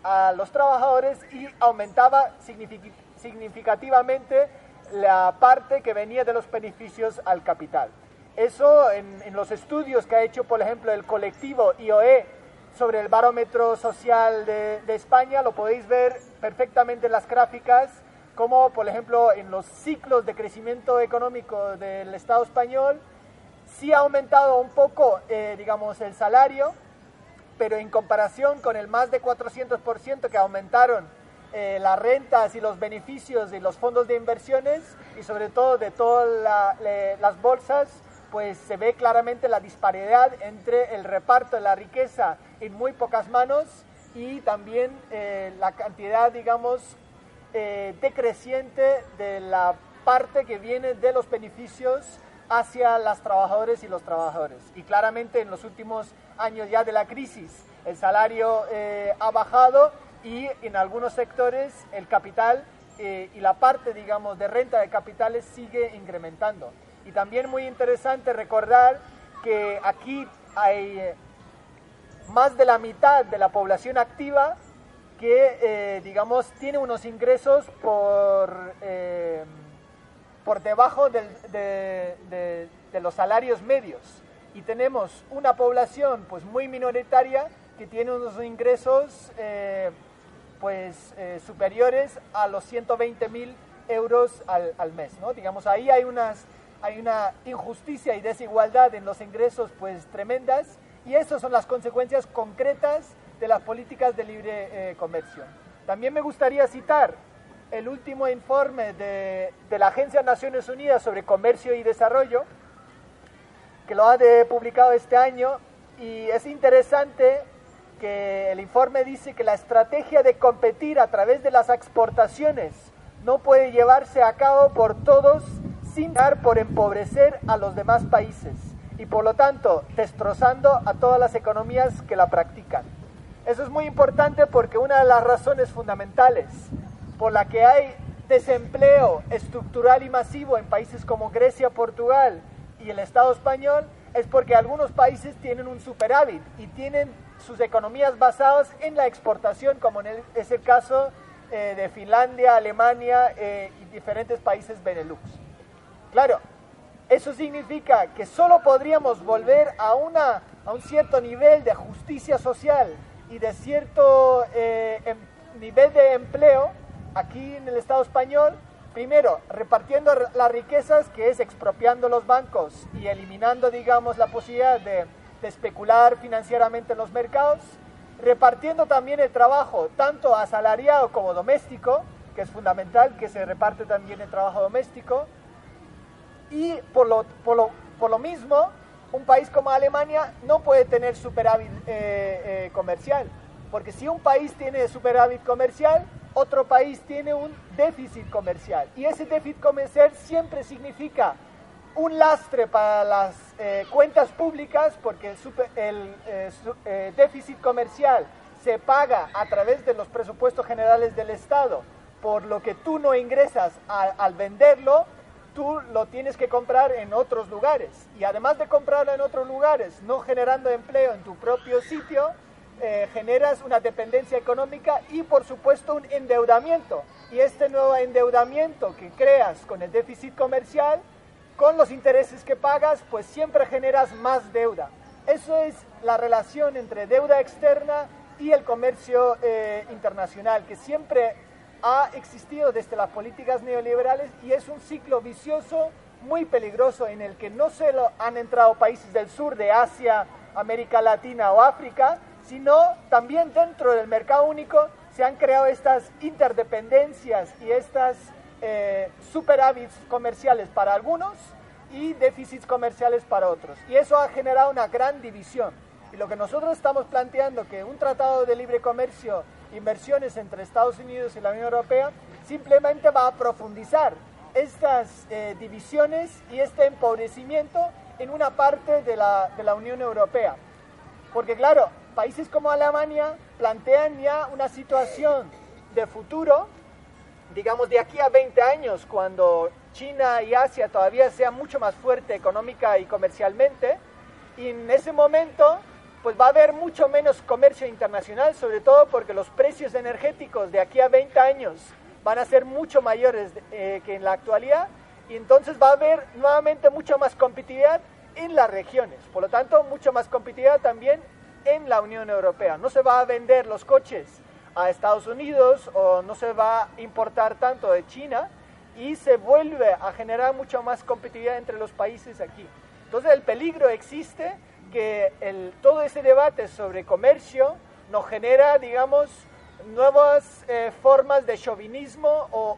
a los trabajadores y aumentaba significativamente la parte que venía de los beneficios al capital. Eso en los estudios que ha hecho, por ejemplo, el colectivo IOE sobre el barómetro social de España, lo podéis ver perfectamente en las gráficas, como por ejemplo en los ciclos de crecimiento económico del Estado español, sí ha aumentado un poco, digamos, el salario, pero en comparación con el más de 400% que aumentaron las rentas y los beneficios y los fondos de inversiones, y sobre todo de todas las bolsas, pues se ve claramente la disparidad entre el reparto de la riqueza en muy pocas manos y también la cantidad, digamos, decreciente de la parte que viene de los beneficios hacia las trabajadoras y los trabajadores. Y claramente en los últimos años ya de la crisis el salario ha bajado y en algunos sectores el capital y la parte, digamos, de renta de capitales sigue incrementando. Y también muy interesante recordar que aquí hay más de la mitad de la población activa que, digamos, tiene unos ingresos por debajo de los salarios medios. Y tenemos una población pues muy minoritaria que tiene unos ingresos superiores a los 120.000 euros al mes, ¿no? Digamos, ahí hay una injusticia y desigualdad en los ingresos pues tremendas, y estas son las consecuencias concretas de las políticas de libre comercio. También me gustaría citar el último informe de la Agencia de Naciones Unidas sobre Comercio y Desarrollo, que lo ha publicado este año, y es interesante que el informe dice que la estrategia de competir a través de las exportaciones no puede llevarse a cabo por todos sin dar por empobrecer a los demás países y por lo tanto destrozando a todas las economías que la practican. Eso es muy importante porque una de las razones fundamentales por la que hay desempleo estructural y masivo en países como Grecia, Portugal y el Estado español es porque algunos países tienen un superávit y tienen sus economías basadas en la exportación, como es el caso de Finlandia, Alemania y diferentes países Benelux. Claro, eso significa que solo podríamos volver a un cierto nivel de justicia social y de cierto nivel de empleo aquí en el Estado español, primero repartiendo las riquezas, que es expropiando los bancos y eliminando, digamos, la posibilidad de especular financieramente en los mercados, repartiendo también el trabajo, tanto asalariado como doméstico, que es fundamental que se reparte también el trabajo doméstico, y por lo mismo, un país como Alemania no puede tener superávit comercial, porque si un país tiene superávit comercial, otro país tiene un déficit comercial, y ese déficit comercial siempre significa un lastre para las cuentas públicas, porque el déficit comercial se paga a través de los presupuestos generales del Estado, por lo que tú no ingresas al venderlo, tú lo tienes que comprar en otros lugares, y además de comprarlo en otros lugares, no generando empleo en tu propio sitio, generas una dependencia económica y por supuesto un endeudamiento, y este nuevo endeudamiento que creas con el déficit comercial, con los intereses que pagas, pues siempre generas más deuda. Eso es la relación entre deuda externa y el comercio internacional, que siempre ha existido desde las políticas neoliberales, y es un ciclo vicioso muy peligroso en el que no solo han entrado países del sur de Asia, América Latina o África, sino también dentro del mercado único se han creado estas interdependencias y estas superávits comerciales para algunos y déficits comerciales para otros. Y eso ha generado una gran división. Y lo que nosotros estamos planteando, que un tratado de libre comercio, inversiones entre Estados Unidos y la Unión Europea, simplemente va a profundizar estas divisiones y este empobrecimiento en una parte de la Unión Europea. Porque claro, países como Alemania plantean ya una situación de futuro, digamos de aquí a 20 años, cuando China y Asia todavía sean mucho más fuertes económica y comercialmente, y en ese momento pues va a haber mucho menos comercio internacional, sobre todo porque los precios energéticos de aquí a 20 años van a ser mucho mayores que en la actualidad, y entonces va a haber nuevamente mucha más competitividad en las regiones, por lo tanto mucha más competitividad también en la Unión Europea. No se va a vender los coches a Estados Unidos o no se va a importar tanto de China, y se vuelve a generar mucha más competitividad entre los países aquí. Entonces el peligro existe que todo ese debate sobre comercio nos genera, digamos, nuevas formas de chauvinismo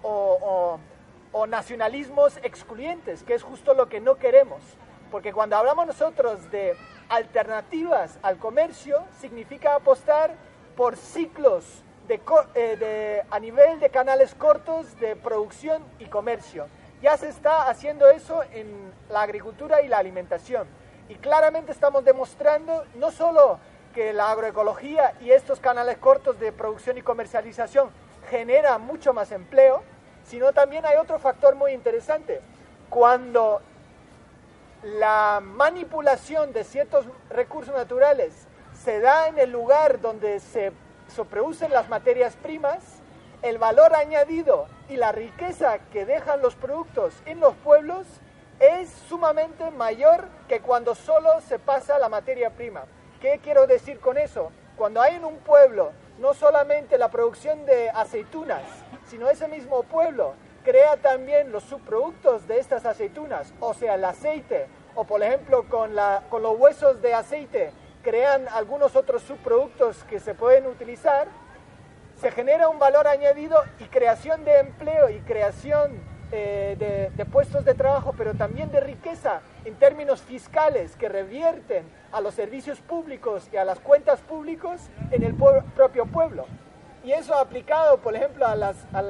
o nacionalismos excluyentes, que es justo lo que no queremos. Porque cuando hablamos nosotros de alternativas al comercio, significa apostar por ciclos a nivel de canales cortos de producción y comercio. Ya se está haciendo eso en la agricultura y la alimentación. Y claramente estamos demostrando no solo que la agroecología y estos canales cortos de producción y comercialización generan mucho más empleo, sino también hay otro factor muy interesante. Cuando la manipulación de ciertos recursos naturales se da en el lugar donde se producen las materias primas, el valor añadido y la riqueza que dejan los productos en los pueblos es sumamente mayor que cuando solo se pasa la materia prima. ¿Qué quiero decir con eso? Cuando hay en un pueblo no solamente la producción de aceitunas, sino ese mismo pueblo crea también los subproductos de estas aceitunas, o sea, el aceite, o por ejemplo con los huesos de aceite crean algunos otros subproductos que se pueden utilizar, se genera un valor añadido y creación de empleo y creación de puestos de trabajo, pero también de riqueza en términos fiscales que revierten a los servicios públicos y a las cuentas públicas en el propio pueblo. Y eso aplicado, por ejemplo, a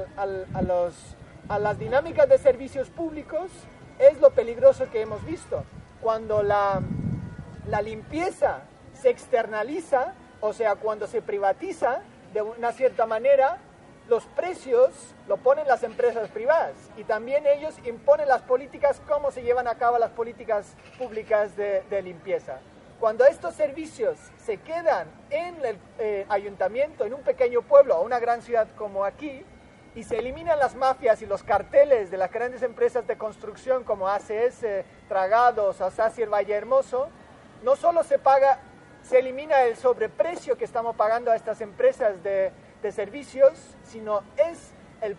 las dinámicas de servicios públicos es lo peligroso que hemos visto. Cuando la limpieza se externaliza, o sea, cuando se privatiza de una cierta manera, los precios lo ponen las empresas privadas y también ellos imponen las políticas, cómo se llevan a cabo las políticas públicas de limpieza. Cuando estos servicios se quedan en el ayuntamiento, en un pequeño pueblo o una gran ciudad como aquí, y se eliminan las mafias y los carteles de las grandes empresas de construcción como ACS, Tragados, Sacier, Valle Hermoso, no solo se elimina el sobreprecio que estamos pagando a estas empresas de servicios, sino es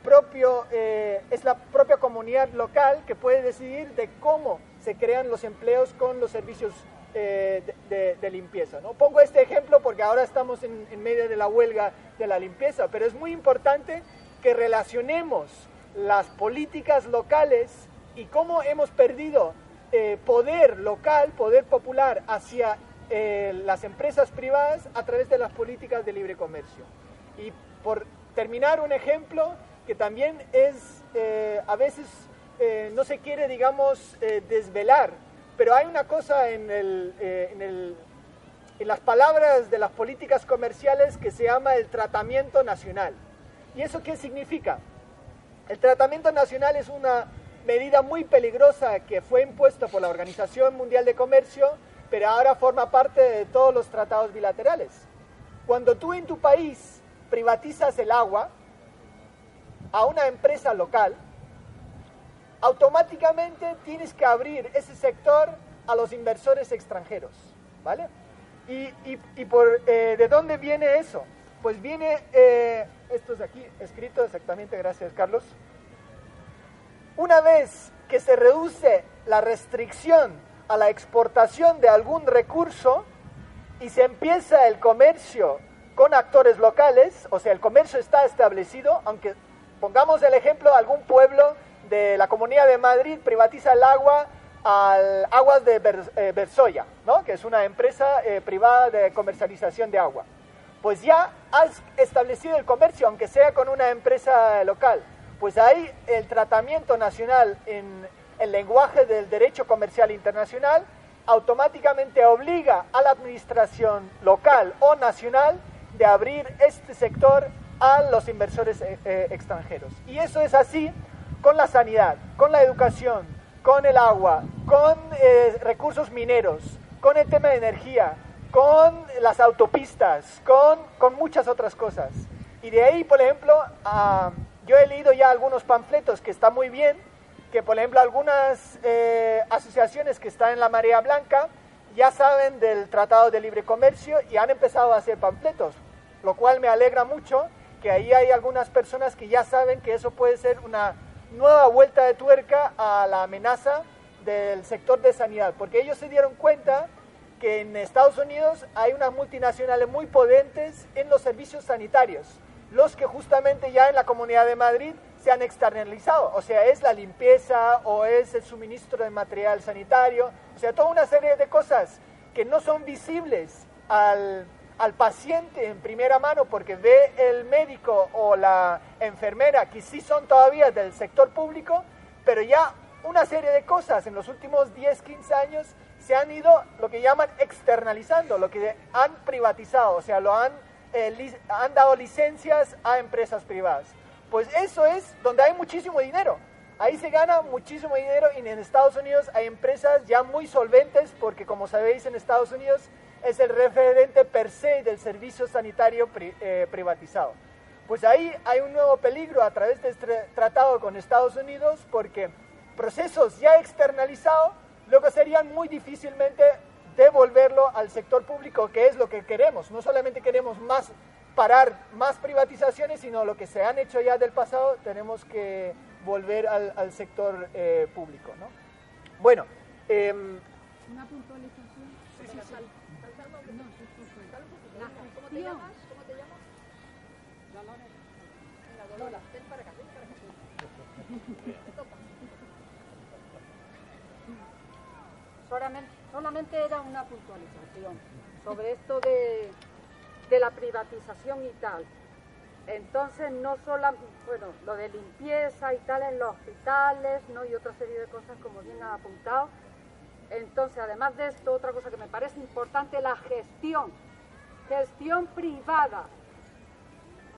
la propia comunidad local que puede decidir de cómo se crean los empleos con los servicios de limpieza, ¿no? Pongo este ejemplo porque ahora estamos en medio de la huelga de la limpieza, pero es muy importante que relacionemos las políticas locales y cómo hemos perdido poder local, poder popular hacia las empresas privadas a través de las políticas de libre comercio. Y por terminar, un ejemplo que también es, a veces no se quiere, digamos, desvelar, pero hay una cosa en las palabras de las políticas comerciales que se llama el tratamiento nacional. ¿Y eso qué significa? El tratamiento nacional es una medida muy peligrosa que fue impuesta por la Organización Mundial de Comercio, pero ahora forma parte de todos los tratados bilaterales. Cuando tú en tu país privatizas el agua a una empresa local, automáticamente tienes que abrir ese sector a los inversores extranjeros, ¿vale? ¿De dónde viene eso? Pues viene, esto es aquí escrito exactamente, gracias Carlos. Una vez que se reduce la restricción a la exportación de algún recurso y se empieza el comercio con actores locales, o sea, el comercio está establecido, aunque pongamos el ejemplo, algún pueblo de la Comunidad de Madrid privatiza el agua al Aguas de Versoya, ¿no? Que es una empresa privada de comercialización de agua. Pues ya has establecido el comercio, aunque sea con una empresa local. Pues ahí el tratamiento nacional en el lenguaje del derecho comercial internacional automáticamente obliga a la administración local o nacional de abrir este sector a los inversores extranjeros. Y eso es así con la sanidad, con la educación, con el agua, con recursos mineros, con el tema de energía. con las autopistas, con muchas otras cosas. Y de ahí, por ejemplo, yo he leído ya algunos panfletos que están muy bien, que por ejemplo algunas asociaciones que están en la Marea Blanca ya saben del Tratado de Libre Comercio y han empezado a hacer panfletos, lo cual me alegra mucho, que ahí hay algunas personas que ya saben que eso puede ser una nueva vuelta de tuerca a la amenaza del sector de sanidad, porque ellos se dieron cuenta que en Estados Unidos hay unas multinacionales muy potentes en los servicios sanitarios, los que justamente ya en la Comunidad de Madrid se han externalizado, o sea, es la limpieza o es el suministro de material sanitario, o sea, toda una serie de cosas que no son visibles al paciente en primera mano porque ve el médico o la enfermera que sí son todavía del sector público, pero ya una serie de cosas en los últimos 10, 15 años se han ido lo que llaman externalizando, lo que han privatizado, o sea, han dado licencias a empresas privadas. Pues eso es donde hay muchísimo dinero. Ahí se gana muchísimo dinero y en Estados Unidos hay empresas ya muy solventes porque, como sabéis, en Estados Unidos es el referente per se del servicio sanitario privatizado. Pues ahí hay un nuevo peligro a través de este tratado con Estados Unidos porque procesos ya externalizados luego serían muy difícilmente devolverlo al sector público, que es lo que queremos. No solamente queremos parar más privatizaciones, sino lo que se han hecho ya del pasado, tenemos que volver al sector público, ¿no? Bueno. Una puntualización. Sí, sí, sí. ¿Cómo te llamas? ¿Cómo te llamas? Lola. Ven para acá, ven para acá. Te toca. Solamente era una puntualización sobre esto de la privatización y tal. Entonces, no solo, bueno, lo de limpieza y tal en los hospitales, ¿no? Y otra serie de cosas, como bien ha apuntado. Entonces, además de esto, otra cosa que me parece importante, la gestión privada